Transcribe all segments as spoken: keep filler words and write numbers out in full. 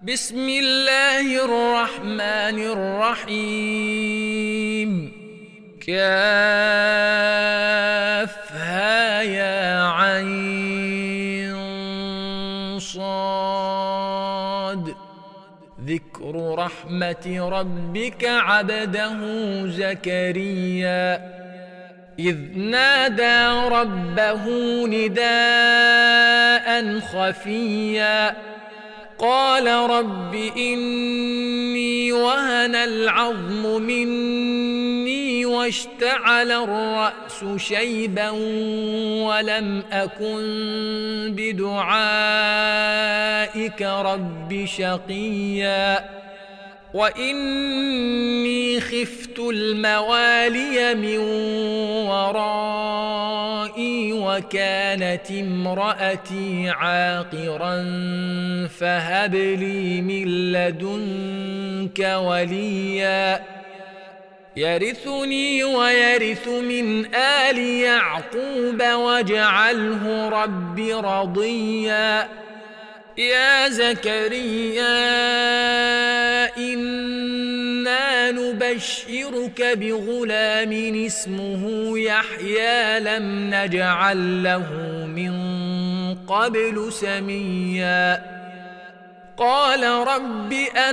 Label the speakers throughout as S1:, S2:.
S1: بسم الله الرحمن الرحيم. كافها يا عين صاد. ذكر رحمة ربك عبده زكريا إذ نادى ربه نداء خفيا قال رب إني وهن العظم مني واشتعل الرأس شيبا ولم أكن بدعائك رب شقيا وإني خفت الموالي من ورائي وكانت امرأتي عاقرا فهب لي من لدنك وليا يرثني ويرث من آل يعقوب واجعله رب رضيا. يا زكريا إنا نبشرك بغلام اسمه يحيى لم نجعل له من قبل سميا قال رب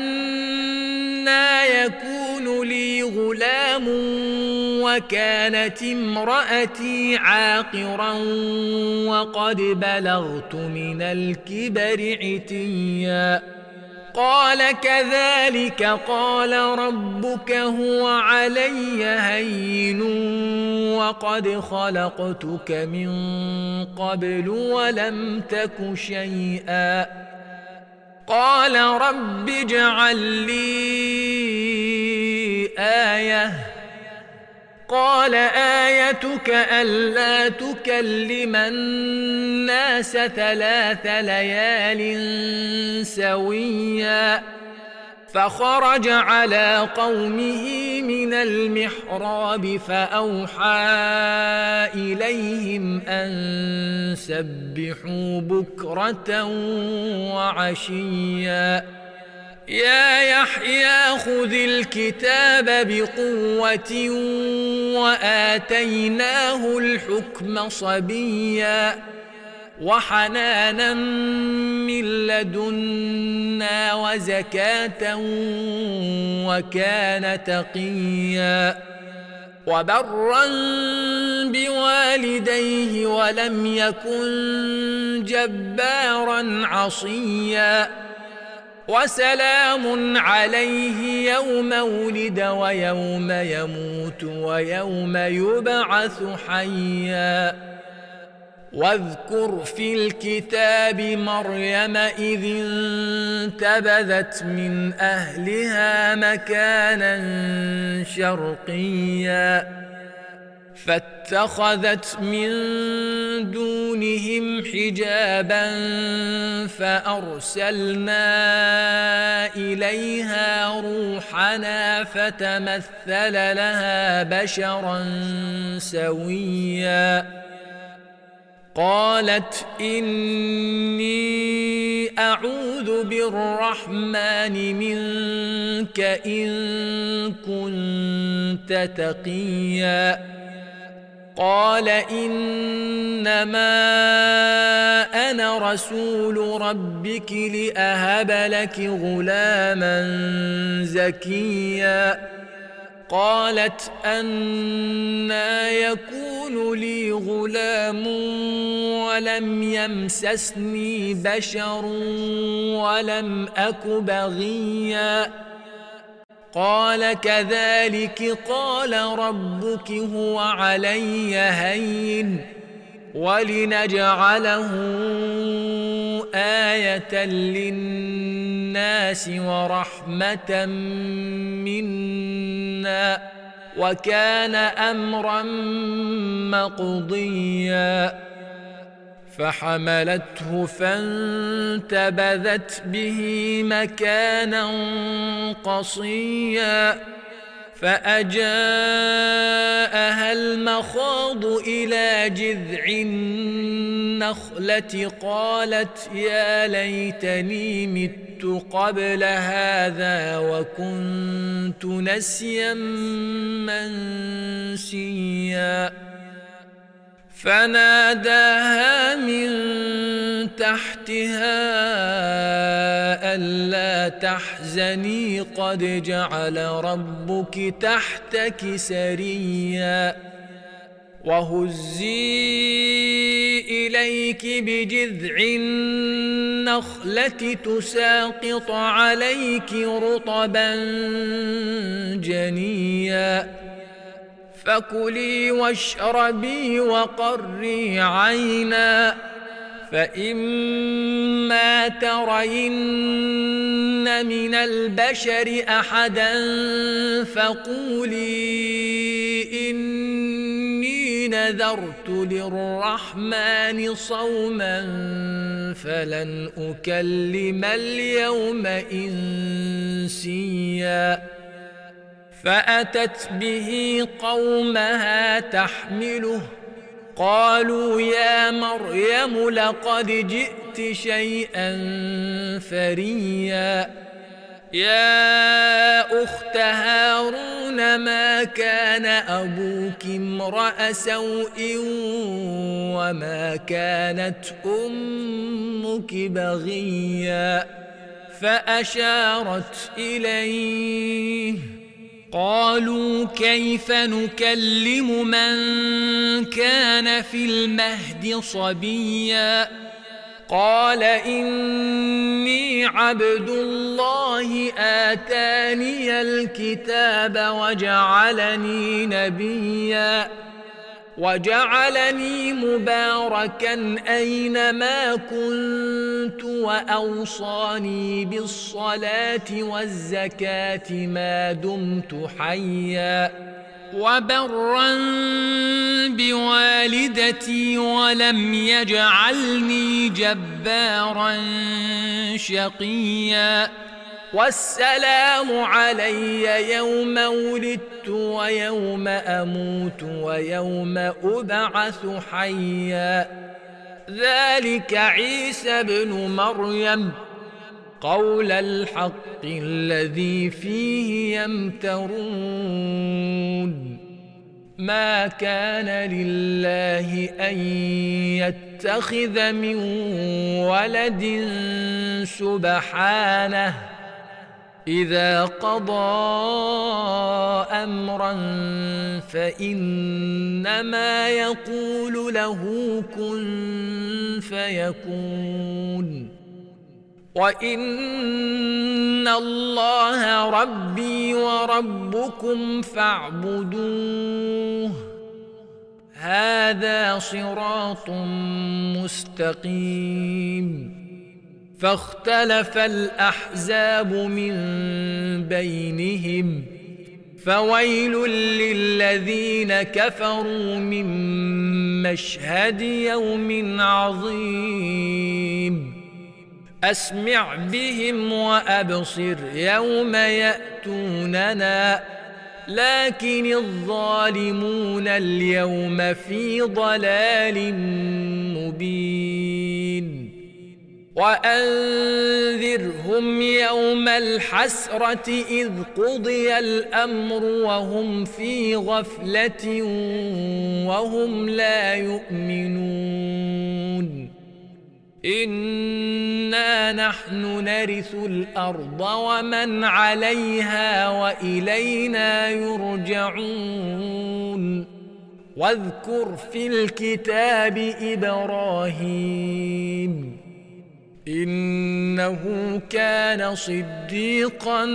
S1: أنى يكون لي غلام وكانت امرأتي عاقرا وقد بلغت من الكبر عتيا قال كذلك قال ربك هو علي هين وقد خلقتك من قبل ولم تك شيئا قال رب اجعل لي آية قال آيتك ألا تكلم الناس ثلاث ليال سويا فخرج على قومه من المحراب فأوحى إليهم أن سبحوا بكرة وعشيا يا يحيى خذ الكتاب بقوة وآتيناه الحكم صبيا وحنانا من لدنا وزكاة وكان تقيا وبرا بوالديه ولم يكن جبارا عصيا وسلام عليه يوم ولد ويوم يموت ويوم يبعث حيا واذكر في الكتاب مريم إذ انتبذت من أهلها مكانا شرقيا فاتخذت من دونهم حجابا فأرسلنا إليها روحنا فتمثل لها بشرا سويا قالت إني أعوذ بالرحمن منك إن كنت تقيا قال إنما أنا رسول ربك لأهب لك غلاما زكيا قالت أنى يكون لي غلام ولم يمسسني بشر ولم أك بغيا قال كذلك قال ربك هو علي هين ولنجعله آية للناس ورحمة منا وكان أمرا مقضيا فحملته فانتبذت به مكانا قصيا فأجاءها المخاض إلى جذع النخلة قالت يا ليتني مت قبل هذا وكنت نسيا منسيا فناداها من تحتها ألا تحزني قد جعل ربك تحتك سريا وهزي إليك بجذع النخلة تساقط عليك رطبا جنيا فكلي واشربي وقري عينا فإما ترين من البشر أحدا فقولي إني نذرت للرحمن صوما فلن أكلم اليوم إنسيا فأتت به قومها تحمله قالوا يا مريم لقد جئت شيئا فريا يا أخت هارون ما كان أبوك امرأ سوء وما كانت أمك بغيا فأشارت إليه قالوا كيف نكلم من كان في المهد صبيا قال إني عبد الله آتاني الكتاب وجعلني نبيا وجعلني مباركا أينما كنت وأوصاني بالصلاة والزكاة ما دمت حيا وبرا بوالدتي ولم يجعلني جبارا شقيا والسلام علي يوم ولدت ويوم أموت ويوم أبعث حيا ذلك عيسى بن مريم قول الحق الذي فيه يمترون ما كان لله أن يتخذ من ولد سبحانه إذا قضى أمرا فإنما يقول له كن فيكون وإن الله ربي وربكم فاعبدوه هذا صراط مستقيم فاختلف الأحزاب من بينهم فويل للذين كفروا من مشهد يوم عظيم أسمع بهم وأبصر يوم يأتوننا لكن الظالمون اليوم في ضلال مبين وأنذرهم يوم الحسرة إذ قضي الأمر وهم في غفلة وهم لا يؤمنون إنا نحن نرث الأرض ومن عليها وإلينا يرجعون واذكر في الكتاب إبراهيم إنه كان صديقا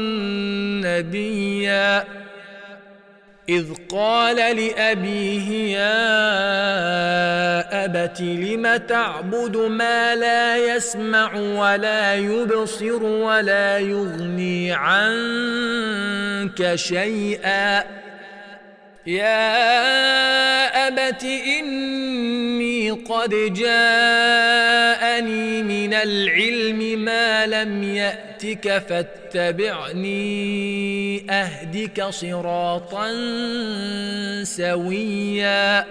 S1: نبيا إذ قال لأبيه يا أبت لم تعبد ما لا يسمع ولا يبصر ولا يغني عنك شيئا يا أبت إني قد جاءني من العلم ما لم يأتك فاتبعني أهدك صراطا سويا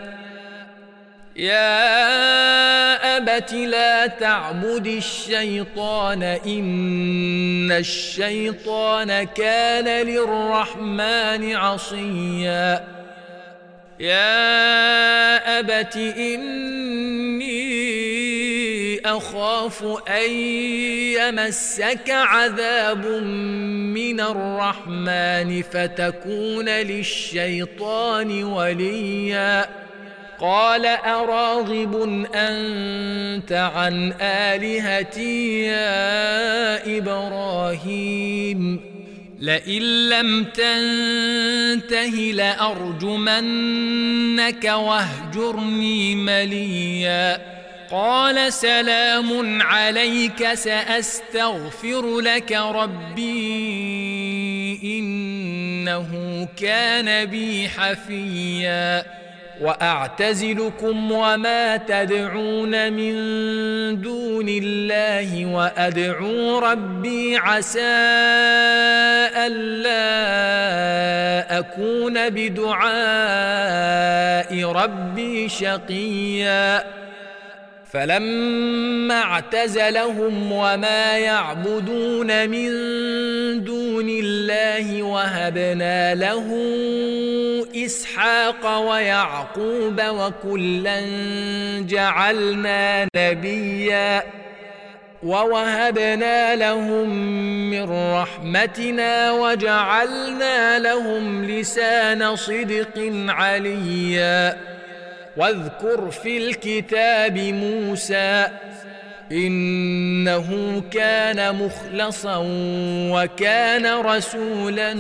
S1: يا أبت لا تعبد الشيطان إن الشيطان كان للرحمن عصيا يا أبت إني أخاف أن يمسك عذاب من الرحمن فتكون للشيطان وليا قال أراغب أنت عن آلهتي يا إبراهيم لئن لم تنته لأرجمنك واهجرني مليا قال سلام عليك سأستغفر لك ربي إنه كان بي حفيا وأعتزلكم وما تدعون من دون الله وأدعو ربي عسى ألا أكون بدعاء ربي شقيا فلما اعتزلهم وما يعبدون من دون الله وهبنا له إسحاق ويعقوب وكلا جعلنا نبيا ووهبنا لهم من رحمتنا وجعلنا لهم لسان صدق عليا واذكر في الكتاب موسى إنه كان مخلصا وكان رسولا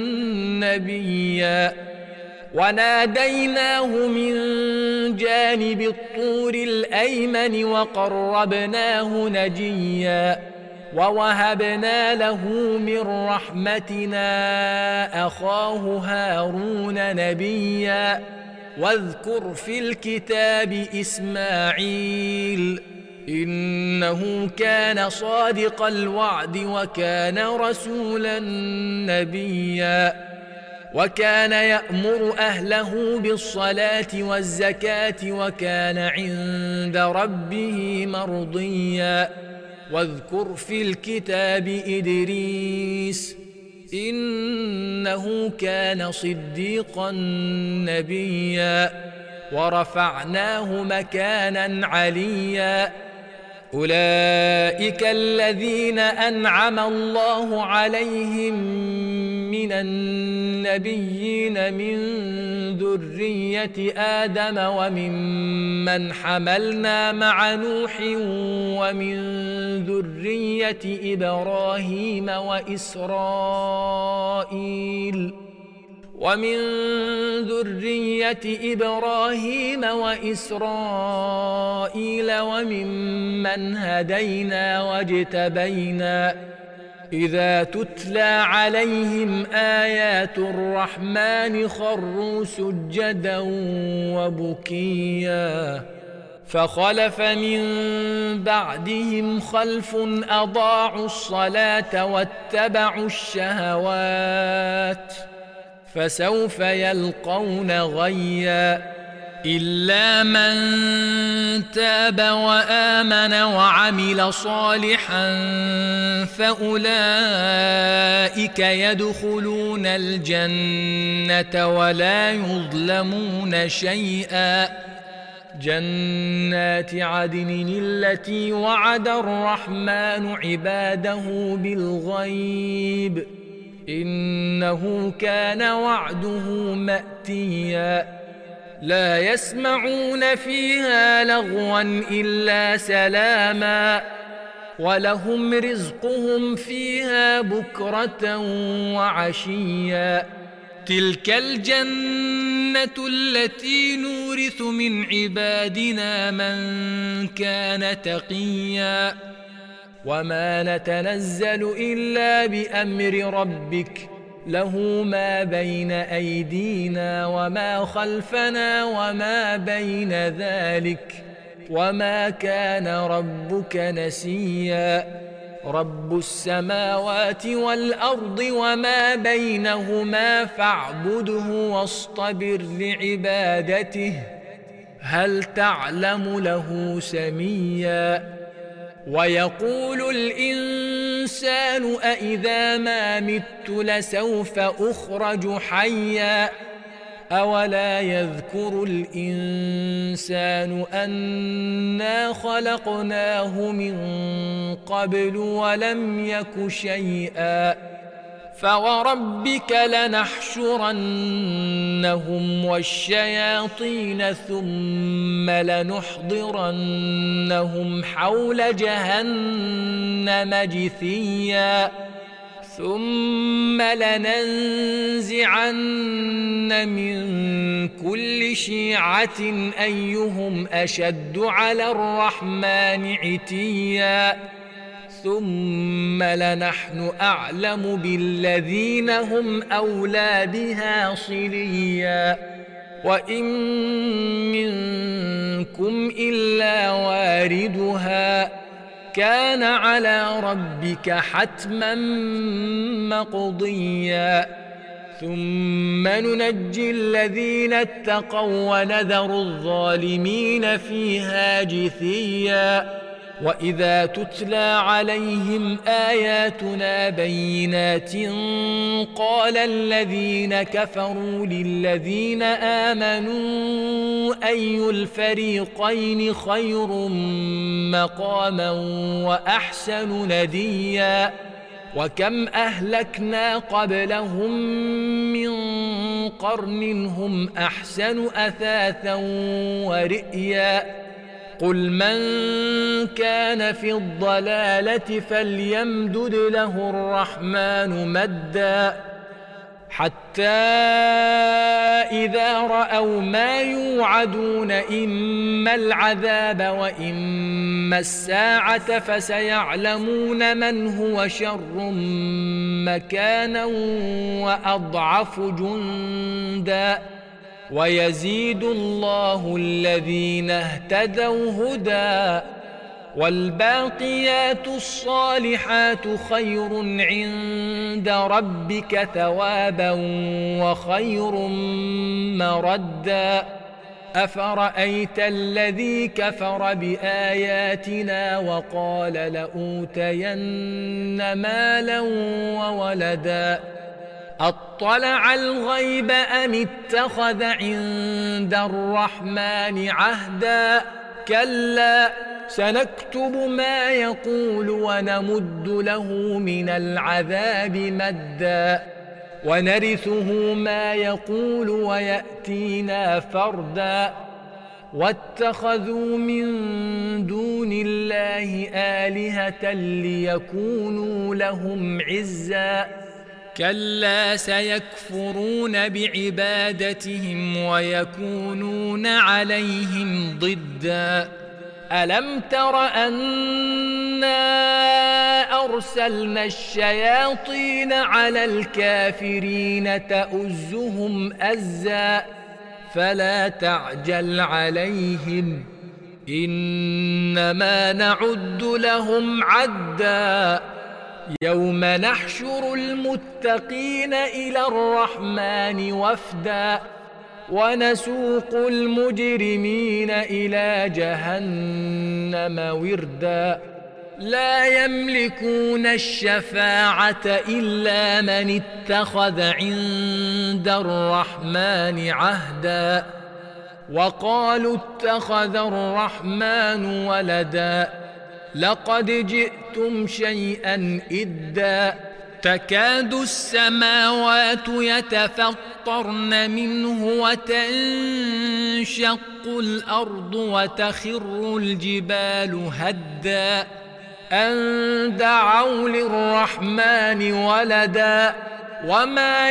S1: نبيا وناديناه من جانب الطور الأيمن وقربناه نجيا ووهبنا له من رحمتنا أخاه هارون نبيا واذكر في الكتاب إسماعيل إنه كان صادق الوعد وكان رسولا نبيا وكان يأمر أهله بالصلاة والزكاة وكان عند ربه مرضيا واذكر في الكتاب إدريس إنه كان صديقا نبيا ورفعناه مكانا عليا أولئك الذين أنعم الله عليهم من النبيين من ذرية آدم وممن حملنا مع نوح ومن ذرية إبراهيم وإسرائيل ومن ذرية إبراهيم وإسرائيل وممن هدينا واجتبينا إذا تتلى عليهم آيات الرحمن خروا سجدا وبكيا فخلف من بعدهم خلف أضاعوا الصلاة واتبعوا الشهوات فسوف يلقون غيا إلا من تاب وآمن وعمل صالحا فأولئك يدخلون الجنة ولا يظلمون شيئا جنات عدن التي وعد الرحمن عباده بالغيب إنه كان وعده مأتيا لا يسمعون فيها لغوا إلا سلاما ولهم رزقهم فيها بكرة وعشيا تلك الجنة التي نورث من عبادنا من كان تقيا وما نتنزل إلا بأمر ربك له ما بين أيدينا وما خلفنا وما بين ذلك وما كان ربك نسيا رب السماوات والأرض وما بينهما فاعبده واصطبر لعبادته هل تعلم له سميا ويقول الإنسان أإذا ما مت لسوف أخرج حيا أولا يذكر الإنسان أنا خلقناه من قبل ولم يك شيئا فوربك لنحشرنهم والشياطين ثم لنحضرنهم حول جهنم جثيا ثم لننزعن من كل شيعة أيهم أشد على الرحمن عتيا ثم لنحن أعلم بالذين هم أولى بها صليا وإن منكم إلا واردها كان على ربك حتما مقضيا ثم ننجي الذين اتقوا ونذر الظالمين فيها جثيا وإذا تتلى عليهم آياتنا بينات قال الذين كفروا للذين آمنوا أي الفريقين خير مقاما وأحسن نديا وكم أهلكنا قبلهم من قرن هم أحسن أثاثا ورئيا قل من كان في الضلالة فليمدد له الرحمن مدا حتى إذا رأوا ما يوعدون إما العذاب وإما الساعة فسيعلمون من هو شر مكانا وأضعف جندا ويزيد الله الذين اهتدوا هدى والباقيات الصالحات خير عند ربك ثوابا وخير مردا أفرأيت الذي كفر بآياتنا وقال لأوتين مالا وولدا أطلع الغيب أم اتخذ عند الرحمن عهدا كلا سنكتب ما يقول ونمد له من العذاب مدا ونرثه ما يقول ويأتينا فردا واتخذوا من دون الله آلهة ليكونوا لهم عزا كلا سيكفرون بعبادتهم ويكونون عليهم ضدا ألم تر أنا أرسلنا الشياطين على الكافرين تؤزهم أزا فلا تعجل عليهم إنما نعد لهم عدا يوم نحشر المتقين إلى الرحمن وفدا ونسوق المجرمين إلى جهنم وردا لا يملكون الشفاعة إلا من اتخذ عند الرحمن عهدا وقالوا اتخذ الرحمن ولدا لقد جئتم شيئا إدا تكاد السماوات يتفطرن منه وتنشق الأرض وتخر الجبال هدا أن دعوا للرحمن ولدا وما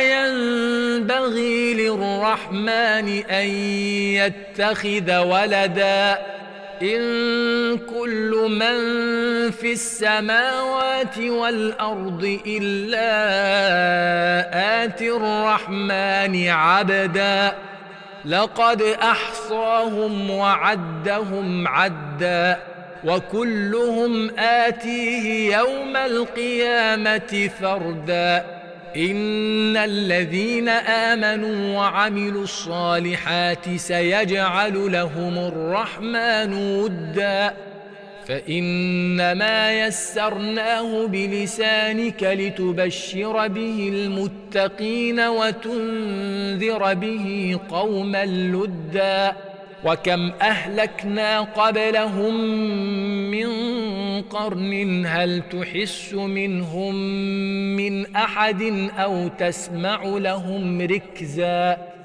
S1: ينبغي للرحمن أن يتخذ ولدا إن كل من في السماوات والأرض إلا آتي الرحمن عبدا لقد أحصاهم وعدهم عدا وكلهم آتيه يوم القيامة فردا إن الذين آمنوا وعملوا الصالحات سيجعل لهم الرحمن ودا فإنما يسرناه بلسانك لتبشر به المتقين وتنذر به قوما لدا وكم أهلكنا قبلهم من قرن هل تحس منهم من أحد أو تسمع لهم ركزا